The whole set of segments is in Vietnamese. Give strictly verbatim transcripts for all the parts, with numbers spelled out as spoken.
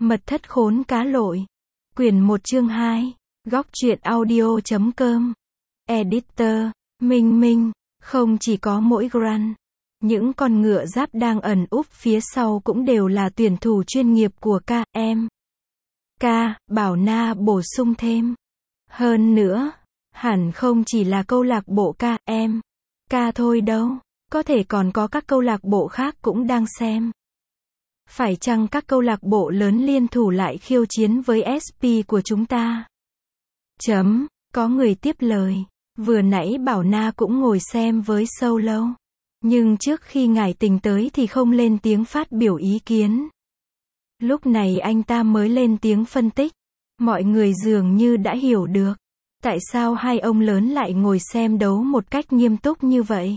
Mật thất khốn cá lội. Quyển một chương hai. Góc truyện audio chấm com. Editor, Minh Minh. Không chỉ có mỗi Gran. Những con ngựa giáp đang ẩn úp phía sau cũng đều là tuyển thủ chuyên nghiệp của ca em. Ca, Bảo Na bổ sung thêm. Hơn nữa, hẳn không chỉ là câu lạc bộ ca em. Ca thôi đâu. Có thể còn có các câu lạc bộ khác cũng đang xem. Phải chăng các câu lạc bộ lớn liên thủ lại khiêu chiến với ét pê của chúng ta? Chấm, có người tiếp lời. Vừa nãy Bảo Na cũng ngồi xem với Solo. Nhưng trước khi ngải tình tới thì không lên tiếng phát biểu ý kiến. Lúc này anh ta mới lên tiếng phân tích. Mọi người dường như đã hiểu được. Tại sao hai ông lớn lại ngồi xem đấu một cách nghiêm túc như vậy?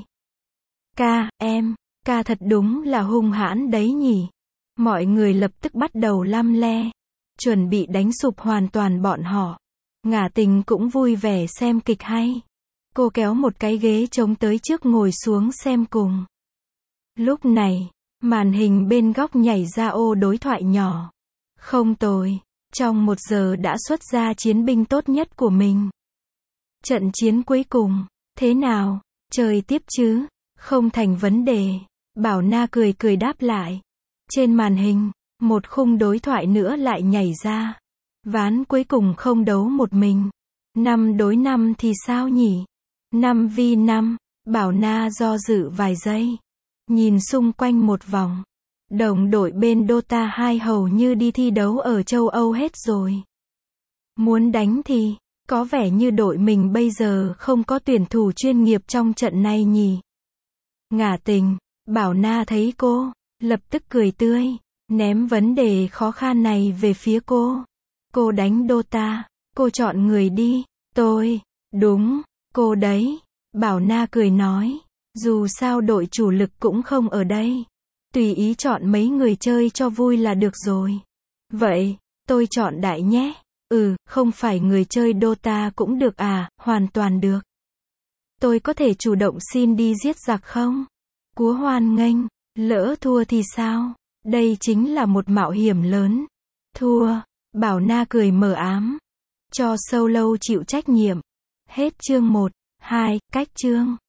Ca, em, ca thật đúng là hung hãn đấy nhỉ. Mọi người lập tức bắt đầu lăm le. Chuẩn bị đánh sụp hoàn toàn bọn họ. Ngả tình cũng vui vẻ xem kịch hay. Cô kéo một cái ghế trống tới trước ngồi xuống xem cùng. Lúc này, màn hình bên góc nhảy ra ô đối thoại nhỏ. Không tồi. Trong một giờ đã xuất ra chiến binh tốt nhất của mình. Trận chiến cuối cùng. Thế nào? Chơi tiếp chứ? Không thành vấn đề. Bảo Na cười cười đáp lại. Trên màn hình, một khung đối thoại nữa lại nhảy ra. Ván cuối cùng không đấu một mình. Năm đối năm thì sao nhỉ? Năm vi năm. Bảo Na do dự vài giây. Nhìn xung quanh một vòng. Đồng đội bên Dota hai hầu như đi thi đấu ở châu Âu hết rồi. Muốn đánh thì, có vẻ như đội mình bây giờ không có tuyển thủ chuyên nghiệp trong trận này nhỉ? Ngả tình, Bảo Na thấy cô, lập tức cười tươi, ném vấn đề khó khăn này về phía cô. Cô đánh Dota, cô chọn người đi. Tôi, đúng, cô đấy. Bảo Na cười nói, dù sao đội chủ lực cũng không ở đây. Tùy ý chọn mấy người chơi cho vui là được rồi. Vậy, tôi chọn Đại nhé. Ừ, không phải người chơi Dota cũng được à, hoàn toàn được. Tôi có thể chủ động xin đi giết giặc không? Cúa hoan nghênh, lỡ thua thì sao? Đây chính là một mạo hiểm lớn. Thua, Bảo Na cười mờ ám. Cho Solo chịu trách nhiệm. Hết chương một, hai, cách chương.